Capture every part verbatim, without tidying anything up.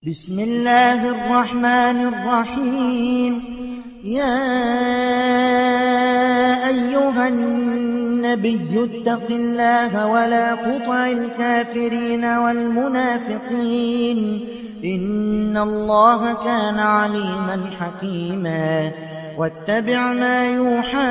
بسم الله الرحمن الرحيم. يا أيها النبي اتق الله ولا تطع الكافرين والمنافقين إن الله كان عليما حكيما. واتبع ما يوحى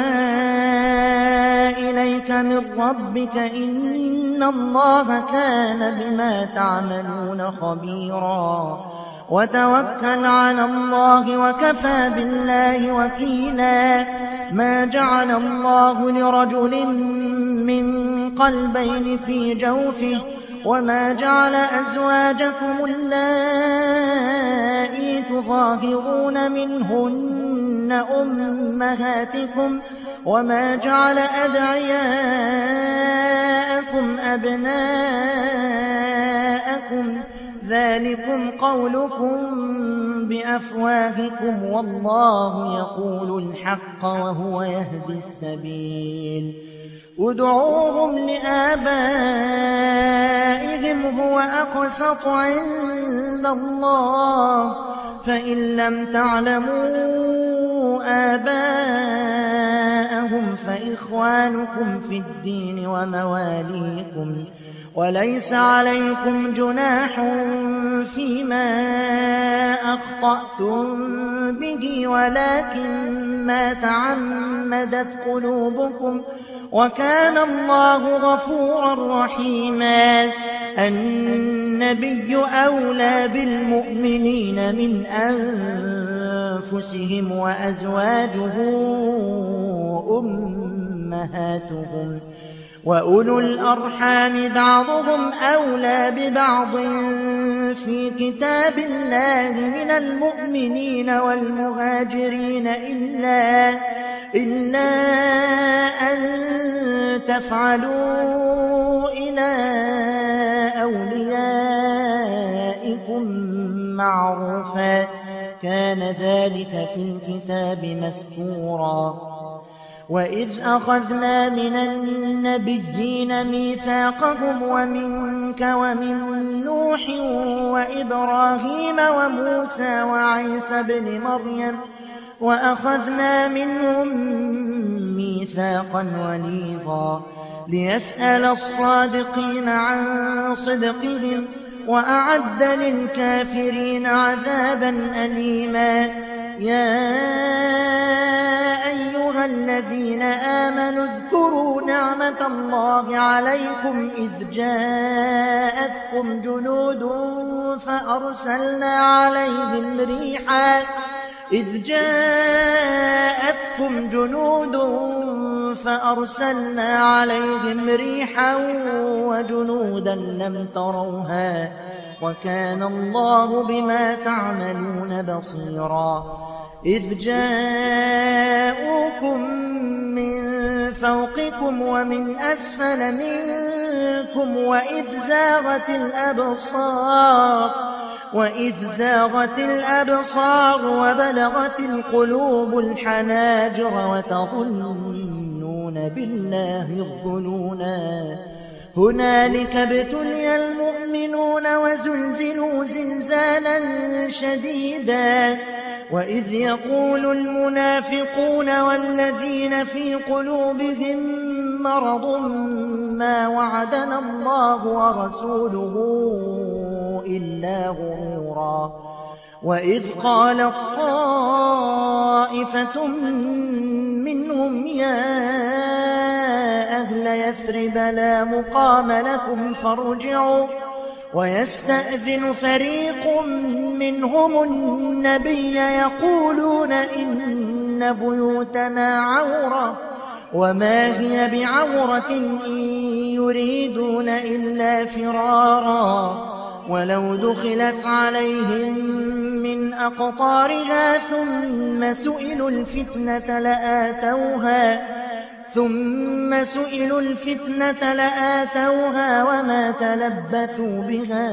إليك من ربك إن الله كان بما تعملون خبيرا. وتوكل على الله وكفى بالله وكيلا. ما جعل الله لرجل من قلبين في جوفه وما جعل أزواجكم اللائي تظاهرون منهن أمهاتكم وما جعل أدعياءكم أبناءكم ذلكم قولكم بأفواهكم والله يقول الحق وهو يهدي السبيل. ادعوهم لآبائهم هو أقسط عند الله فإن لم تعلموا آباءهم فإخوانكم في الدين ومواليكم وليس عليكم جناح فيما أخطأتم به ولكن ما تعمدت قلوبكم وكان الله غفورا رحيما. النبي أولى بالمؤمنين من أنفسهم وأزواجه أمهاتهم وأولو الأرحام بعضهم أولى ببعض في كتاب الله من المؤمنين والمهاجرين إلا, إلا أن تفعلوا إلى أوليائكم معروفا كان ذلك في الكتاب مسطورا. وإذ أخذنا من النبيين ميثاقهم ومنك ومن نوح وإبراهيم وموسى وعيسى بن مريم وأخذنا منهم ميثاقا غليظا ليسأل الصادقين عن صدقهم وأعد للكافرين عذابا أليما. يا أيها الذين آمنوا اذكروا نعمة الله عليكم إذ جاءتكم جنود فأرسلنا عليهم ريحا إذ جاءتكم جنود فأرسلنا عليهم ريحا وجنودا لم تروها وكان الله بما تعملون بصيرا. إذ جاءوكم من فوقكم ومن أسفل منكم وإذ زاغت الأبصار وإذ زاغت الأبصار وبلغت القلوب الحناجر وتظنون بالله الظنونا. هنالك ابتلي المؤمنون وزلزلوا زلزالا شديدا. وإذ يقول المنافقون والذين في قلوبهم مرض ما وعدنا الله ورسوله إلا غرورا. وإذ قالت طائفة منهم يا أهل يثرب لا مقام لكم فارجعوا ويستأذن فريق منهم النبي يقولون إن بيوتنا عورة وما هي بعورة إن يريدون إلا فرارا ولو دخلت عليهم من أقطارها ثم سئلوا الفتنة لآتوها ثم سئلوا الفتنة لآتوها وما تلبثوا بها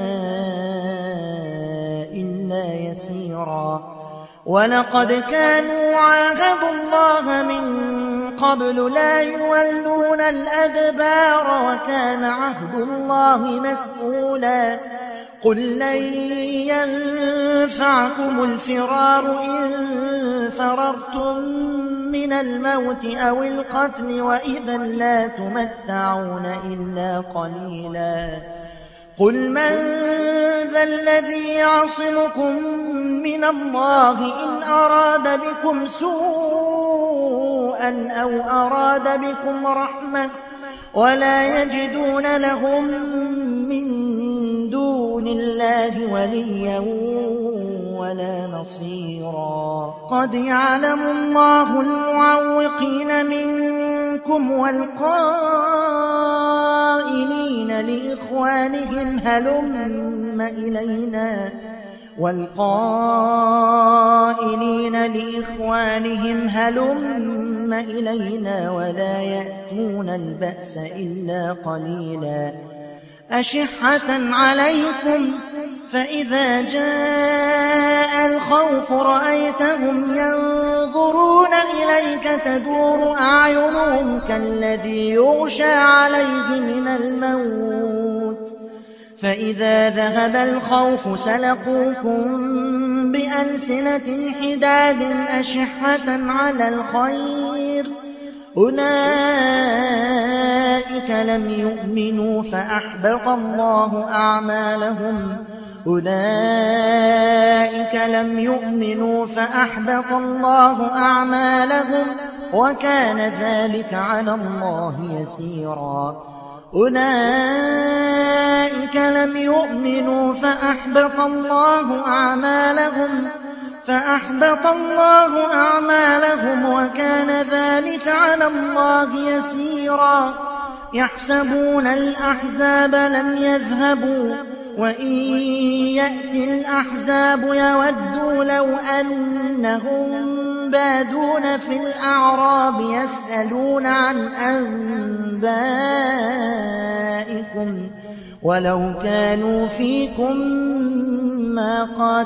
إلا يسيرا. ولقد كانوا عاهدوا الله من قبل لا يولون الأدبار وكان عهد الله مسؤولا. قل لن ينفعكم الفرار إن فررتم من الموت أو القتل وإذا لا تمتعون إلا قليلا قل من ذا الذي يعصمكم من الله إن أراد بكم سوءا أو أراد بكم رحمة ولا يجدون لهم من دون الله وليا ولا نصيرا قد يعلم الله المعوقين منكم والقائلين لإخوانهم هلم إلينا والقائلين لإخوانهم هلم إلينا ولا يأتون البأس إلا قليلا أشحة عليكم فإذا جاء الخوف رأيتهم ينظرون إليك تدور أعينهم كالذي يغشى عليه من الموت فإذا ذهب الخوف سلقوكم بألسنة حداد أشحة على الخير أولئك لم يؤمنوا فأحبط الله أعمالهم أولئك لم يؤمنوا فأحبط الله أعمالهم وكان ذلك على الله يسيرا أولئك لم يؤمنوا فأحبط الله أعمالهم فأحبط الله أعمالهم وكان ذلك على الله يسيرا يحسبون الأحزاب لم يذهبوا وإن يأتي الأحزاب يودوا لو أنهم بادون في الأعراب يسألون عن أنبائكم ولو كانوا فيكم ما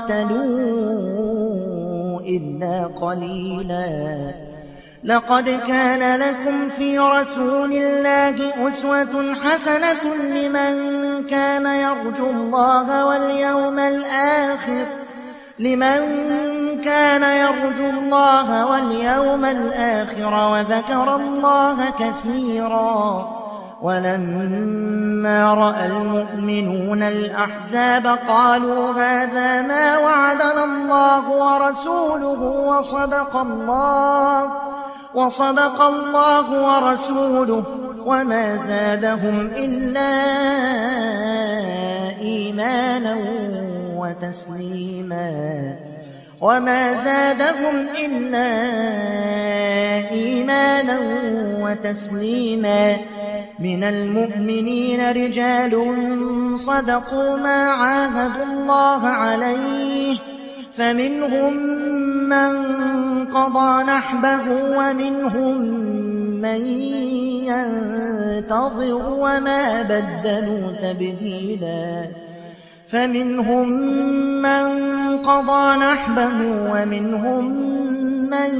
قاتلوا إلا قليلا لقد كان لكم في رسول الله أسوة حسنة لمن كان يرجو الله واليوم الآخر لمن كان يرجو الله واليوم الآخر وذكر الله كثيرا ولما رأى المؤمنون الأحزاب قالوا هذا ما وعدنا الله ورسوله وصدق الله وصدق الله ورسوله وما زادهم إلا إيمانا وتسليما وما زادهم إلا إيمانا وتسليما من المؤمنين رجال صدقوا ما عاهدوا الله عليه فمنهم من قضى نحبه ومنهم من ينتظر وما بدلوا تبديلا فمنهم من قضى نحبه ومنهم من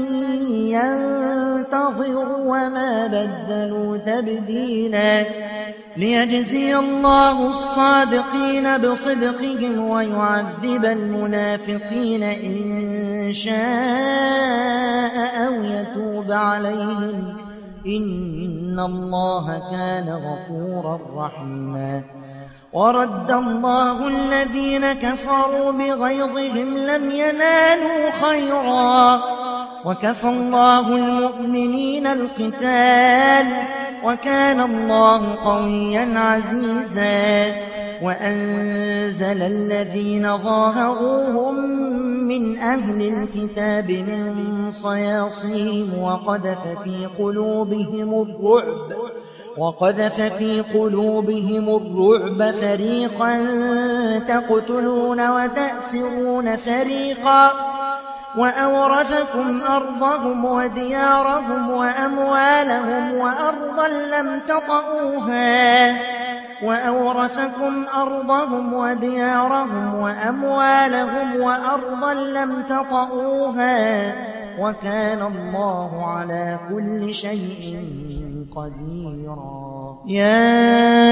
ينتظر وما بدلوا تبديلا ليجزي الله الصادقين بصدقهم ويعذب المنافقين إن شاء أو يتوب عليهم إن الله كان غفورا رحيما ورد الله الذين كفروا بغيظهم لم ينالوا خيرا وكفى الله المؤمنين القتال وكان الله قويا عزيزا وأنزل الذين ظاهروهم من أهل الكتاب من صياصيهم وقذف في قلوبهم الرعب وقذف في قلوبهم الرعب فريقا تقتلون وتأسرون فريقا وأورثكم أرضهم وديارهم وأموالهم وأرضا لم تطئوها وأورثكم أرضهم وديارهم وأموالهم وأرضا لم تطئوها وكان الله على كل شيء قديرا. يا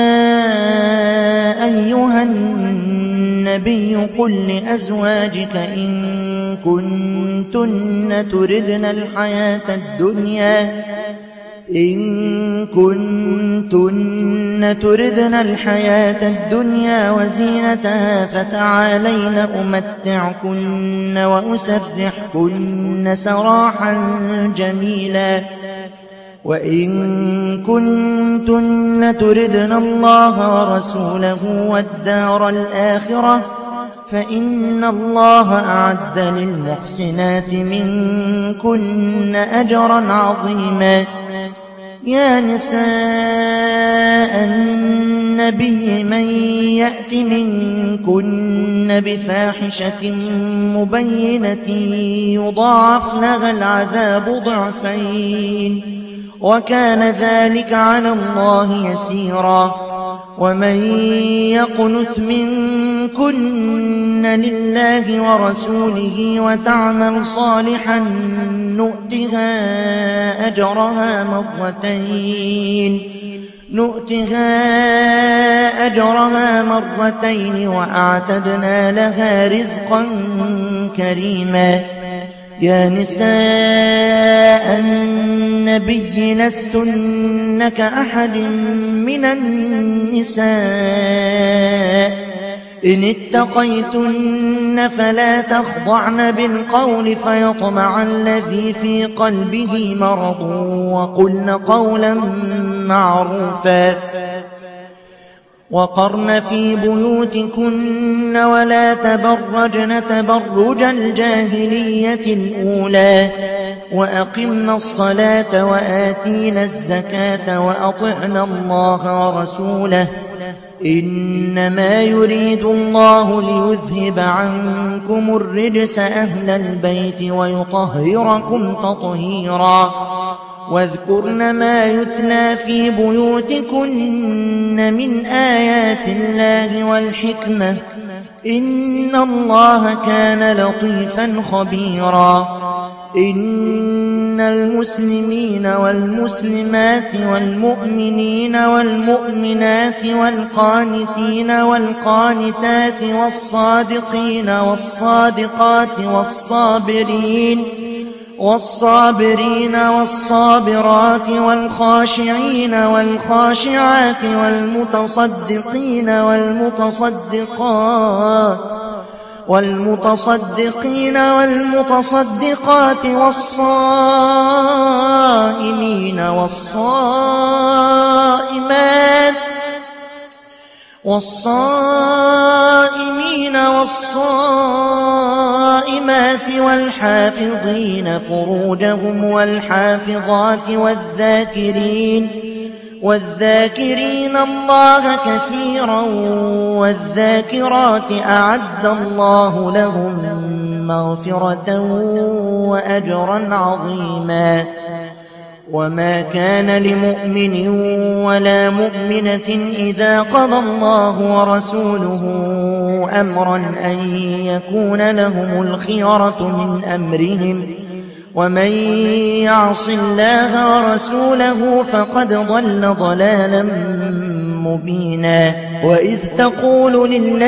أيها النبي قل لأزواجك إن كنتن تردن الحياة الدنيا إن كنتن تردن الحياة الدنيا وزينتها فتعالين أمتعكن وأسرحكن سراحا جميلا وإن كنتن تردن الله ورسوله والدار الآخرة فإن الله أعد للمحسنات منكن أجرا عظيما. يا نساء النبي من يأت منكن بفاحشة مبينة يضاعف لها العذاب ضعفين وكان ذلك على الله يسيرا. ومن يقنت منكن لله ورسوله وتعمل صالحا نؤتها أجرها مرتين نؤتها أجرها مرتين وأعتدنا لها رزقا كريما. يا نساء النبي لستن كأحد من النساء إن اتقيتن فلا تخضعن بالقول فيطمع الذي في قلبه مرض وقلن قولا معروفا وقرن في بيوتكن ولا تبرجن تبرج الجاهلية الأولى وأقمنا الصلاة وآتينا الزكاة وأطعنا الله ورسوله إنما يريد الله ليذهب عنكم الرجس أهل البيت ويطهركم تطهيرا. واذكرن ما يتلى في بيوتكن من آيات الله والحكمة إن الله كان لطيفا خبيرا. إن المسلمين والمسلمات والمؤمنين والمؤمنات والقانتين والقانتات والصادقين والصادقات والصابرين والصابرين والصابرات والخاشعين والخاشعات والمتصدقين والمتصدقات والمتصدقين والمتصدقات والصائمين والصائمات والصائمين والصائمات والحافظين فروجهم والحافظات والذاكرين والذاكرين الله كثيرا والذاكرات أعد الله لهم مغفرة وأجرا عظيما. وما كان لمؤمن ولا مؤمنة إذا قضى الله ورسوله أمرا أن يكون لهم الخيرة من أمرهم ومن يعص الله ورسوله فقد ضل ضلالا مبينا. وإذ تقول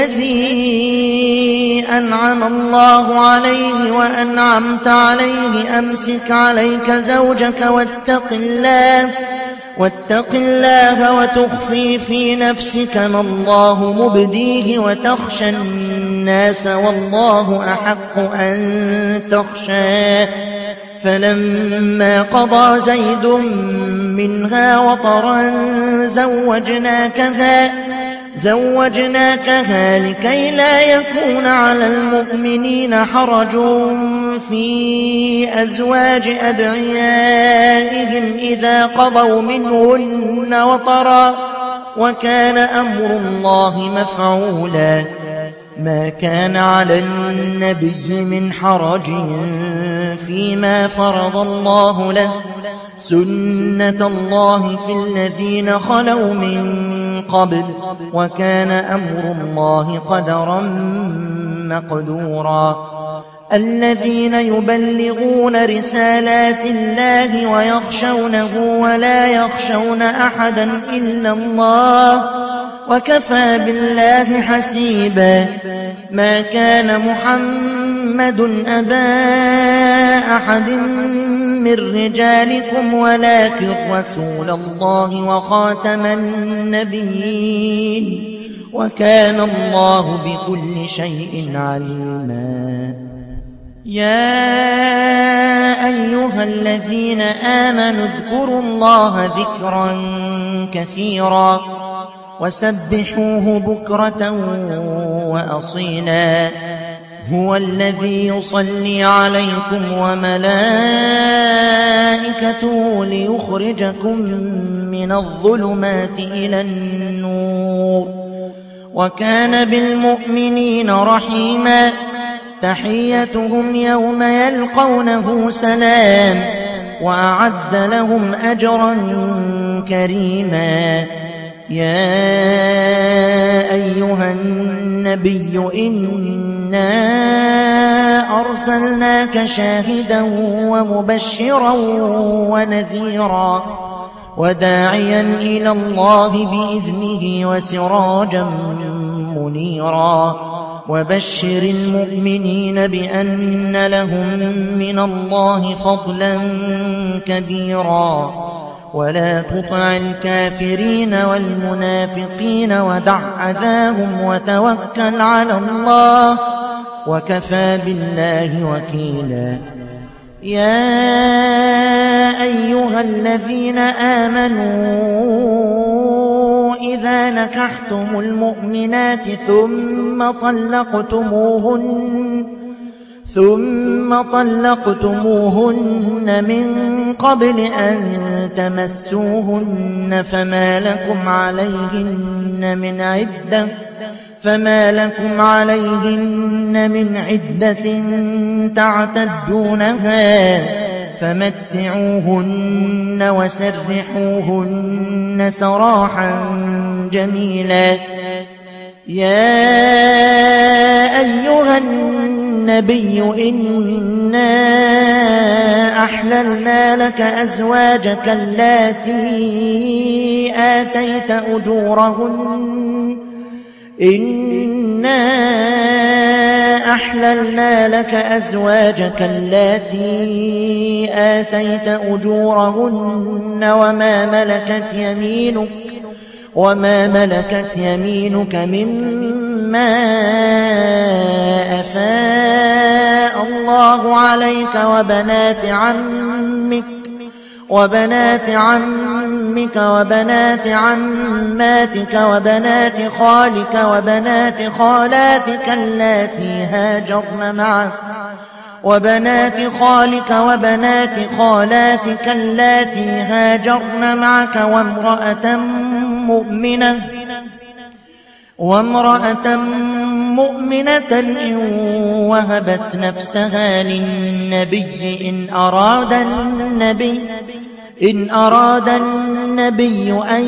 للذي أنعم الله عليه وأنعمت عليه أمسك عليك زوجك واتق الله واتق الله وتخفي في نفسك ما الله مبديه وتخشى الناس والله أحق أن تخشاه فلما قضى زيد منها وطرا زوجناكها زوجناكها لكي لا يكون على المؤمنين حرج في أزواج أدعيائهم إذا قضوا منهن وطرا وكان أمر الله مفعولا. ما كان على النبي من حرج فيما فرض الله له سنة الله في الذين خلوا من قبل وكان أمر الله قدرا مقدورا. الذين يبلغون رسالات الله ويخشونه ولا يخشون أحدا إلا الله وكفى بالله حسيبا. ما كان محمد أبا أحد من رجالكم ولكن رسول الله وخاتم النبيين وكان الله بكل شيء عليما. يا أيها الذين آمنوا اذكروا الله ذكرا كثيرا وسبحوه بكرة وأصيلا. هو الذي يصلي عليكم وملائكته ليخرجكم من الظلمات إلى النور وكان بالمؤمنين رحيما. تحيتهم يوم يلقونه سلام وأعد لهم أجرا كريما. يا أيها النبي إنا أرسلناك شاهدا ومبشرا ونذيرا وداعيا إلى الله بإذنه وسراجا منيرا. وبشر المؤمنين بأن لهم من الله فضلا كبيرا. ولا تطع الكافرين والمنافقين ودع أذاهم وتوكل على الله وكفى بالله وكيلا. يا أيها الذين آمنوا إذا نكحتم المؤمنات ثم طلقتموهن ثم طلقتموهن من قبل أن تمسوهن فما لكم عليهن من عدة فما لكم عليهن من عدة تعتدونها فمتعوهن وسرحوهن سراحا جميلا. يا أيها النبي إنا أحللنا لك أزواجك اللاتي آتيت أجورهن إنا أحللنا لك أزواجك اللاتي آتيت أجورهن وما ملكت يمينك وما ملكت يمينك مما أفاء الله عليك وبنات عمك وبنات عمك وبنات عماتك وبنات خالك وبنات خالاتك اللاتي هاجرن معك وبنات خالك وبنات خالاتك اللاتي هاجرن معك وامرأة مؤمنة وامرأة مؤمنة إن وهبت نفسها للنبي إن أراد النبي إن أراد النبي أن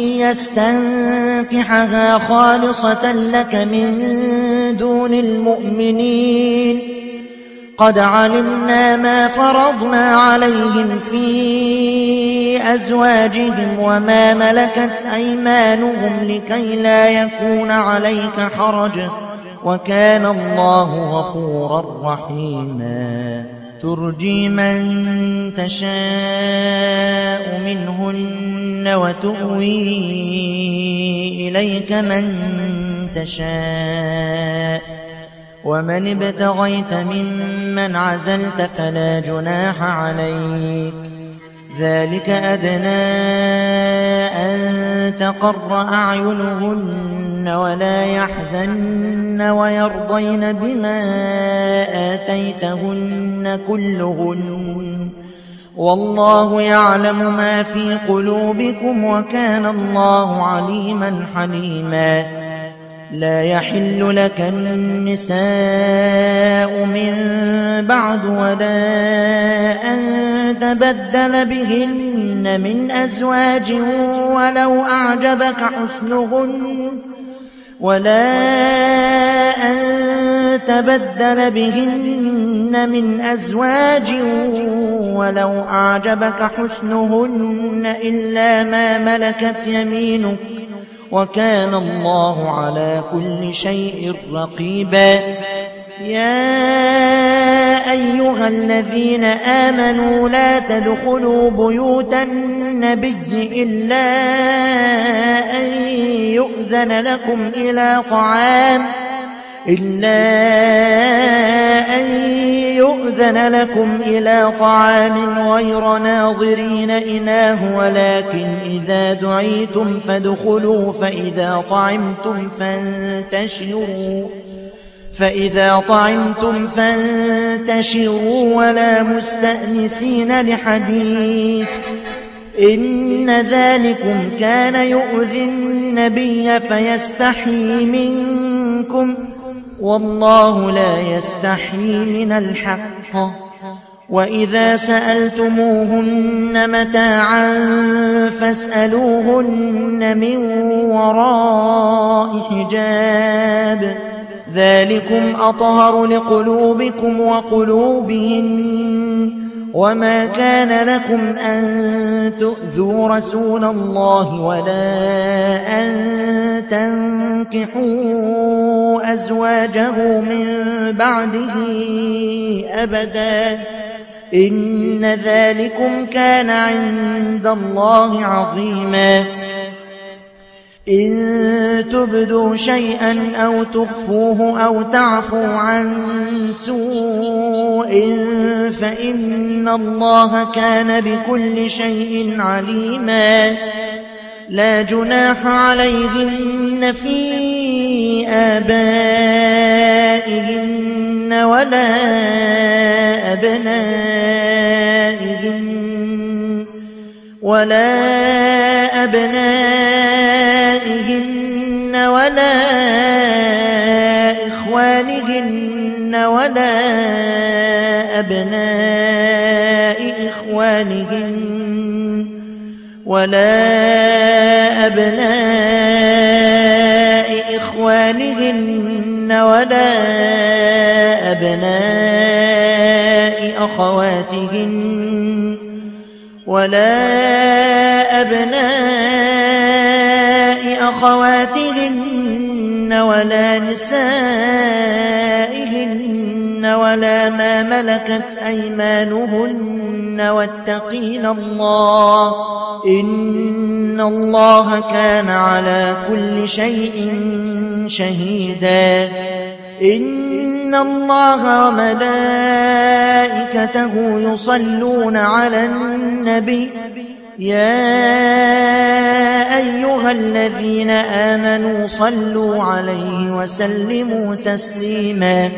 يستنكحها خالصة لك من دون المؤمنين قد علمنا ما فرضنا عليهم في أزواجهم وما ملكت أيمانهم لكي لا يكون عليك حرج وكان الله غفورا رحيما. ترجي من تشاء منهن وتؤوي إليك من تشاء ومن ابتغيت ممن عزلت فلا جناح عليك ذلك أدنى أن تقر أعينهن ولا يحزن ويرضين بما آتيتهن كلهن والله يعلم ما في قلوبكم وكان الله عليما حليما. لا يحل لك النساء من بعد ولا أن تبدل بهن من أزواج ولو أعجبك حسنهن ولا أن تبدل بهن من أزواج ولو أعجبك حسنهن إلا ما ملكت يمينك وكان الله على كل شيء رقيبا. يا أيها الذين آمنوا لا تدخلوا بيوت النبي إلا أن يؤذن لكم إلى طعام إلا أن يؤذن لكم إلى طعام غير ناظرين إناه ولكن إذا دعيتم فادخلوا فإذا طعمتم فانتشروا فإذا طعمتم فانتشروا ولا مستأنسين لحديث إن ذلكم كان يؤذي النبي فيستحيي منكم والله لا يستحيي من الحق. وإذا سألتموهن متاعا فاسألوهن من وراء حجاب ذلكم أطهر لقلوبكم وقلوبهن وما كان لكم أن تؤذوا رسول الله ولا أن تنكحوا أزواجه من بعده أبدا إن ذلكم كان عند الله عظيما. إن تبدوا شيئا أو تخفوه أو تعفوا عن سوء فإن الله كان بكل شيء عليما. لا جناح عليهن في آبائهن ولا أبنائهن ولا أبنائهن ولا إخوانهن ولا أبناء إخوانهن ولا أبناء إخوانهن ولا أبناء أخواتهن ولا أبناء أخواتهن ولا نسائهن ولا ما ملكت أيمانهن واتقين الله إن الله كان على كل شيء شهيدا. إن الله وملائكته يصلون على النبي يا أيها الذين آمنوا صلوا عليه وسلموا تسليما.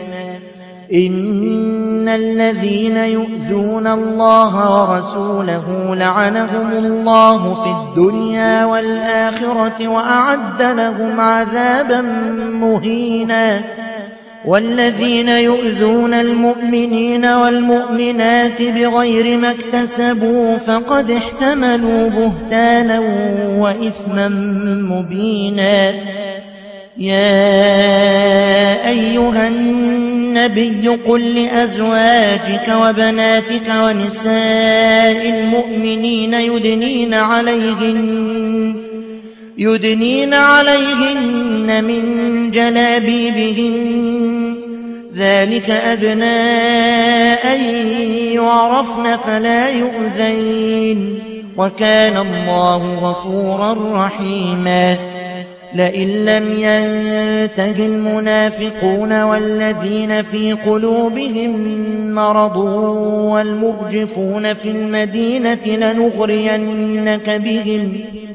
إن الذين يؤذون الله ورسوله لعنهم الله في الدنيا والآخرة وأعد لهم عذابا مهينا. والذين يؤذون المؤمنين والمؤمنات بغير ما اكتسبوا فقد احتملوا بهتانا وإثما مبينا. يا أيها النبي قل لأزواجك وبناتك ونساء المؤمنين يدنين عليهن يدنين عليهن من جلابيبهن ذلك أدنى أن يعرفن فلا يؤذين وكان الله غفورا رحيما. لئن لم ينته المنافقون والذين في قلوبهم مرض والمرجفون في المدينة لنغرينك بهم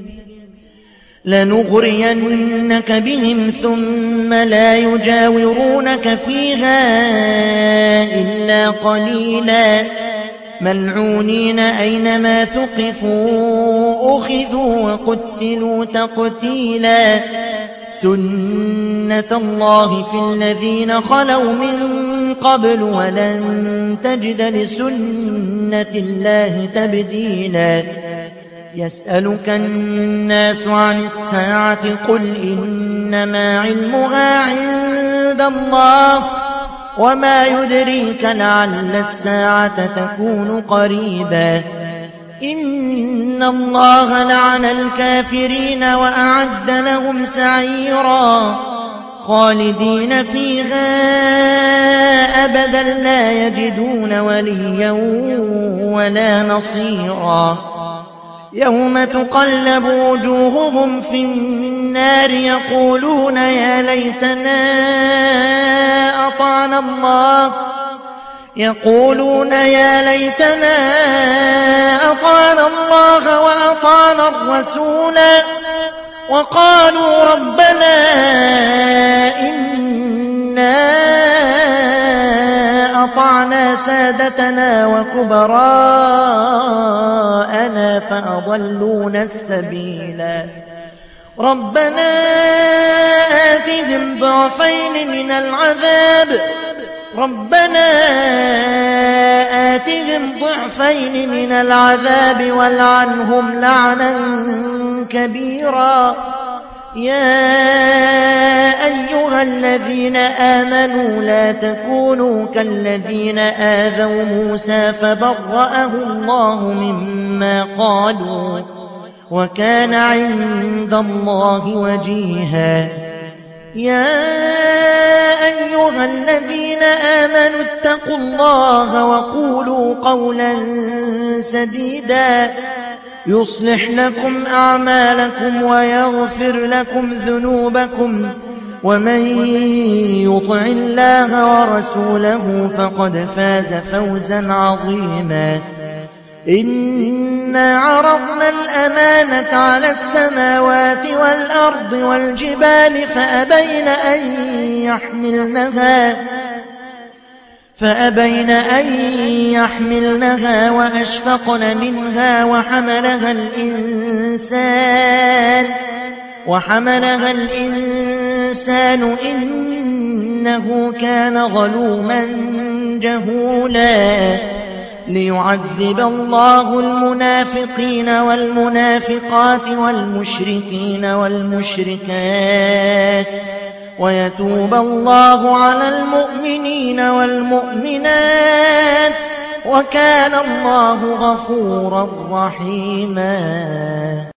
لنغرينك بهم ثم لا يجاورونك فيها إلا قليلا ملعونين أينما ثقفوا أخذوا وقتلوا تقتيلا. سنة الله في الذين خلوا من قبل ولن تجد لسنة الله تبديلا. يسألك الناس عن الساعة قل إنما علمها عند الله وما يدريك لعل الساعة تكون قريبا إن الله لعن الكافرين وأعد لهم سعيرا خالدين فيها أبدا لا يجدون وليا ولا نصيرا يوم تقلب وجوههم في النار يقولون يا ليتنا أطعنا الله يقولون يا ليتنا أطعنا الله وأطعنا الرسول وقالوا ربنا إنا أطعنا سادتنا وكبراءنا فأضلونا السبيلا ربنا آتهم ضعفين من العذاب ربنا آتهم ضعفين من العذاب والعنهم لعنا كبيرا يا أيها الذين آمنوا لا تكونوا كالذين آذوا موسى فبرأه الله مما قالوا وكان عند الله وجيها يا أيها الذين آمنوا اتقوا الله وقولوا قولا سديدا يصلح لكم أعمالكم ويغفر لكم ذنوبكم ومن يطع الله ورسوله فقد فاز فوزا عظيما إنا عرضنا الأمانة على السماوات والأرض والجبال فأبين أن يحملنها فأبين أن يحملنها وأشفقن منها وحملها الإنسان وحملها الإنسان إنه كان ظلوما جهولا ليعذب الله المنافقين والمنافقات والمشركين والمشركات ويتوب الله على المؤمنين والمؤمنات وكان الله غفورا رحيما.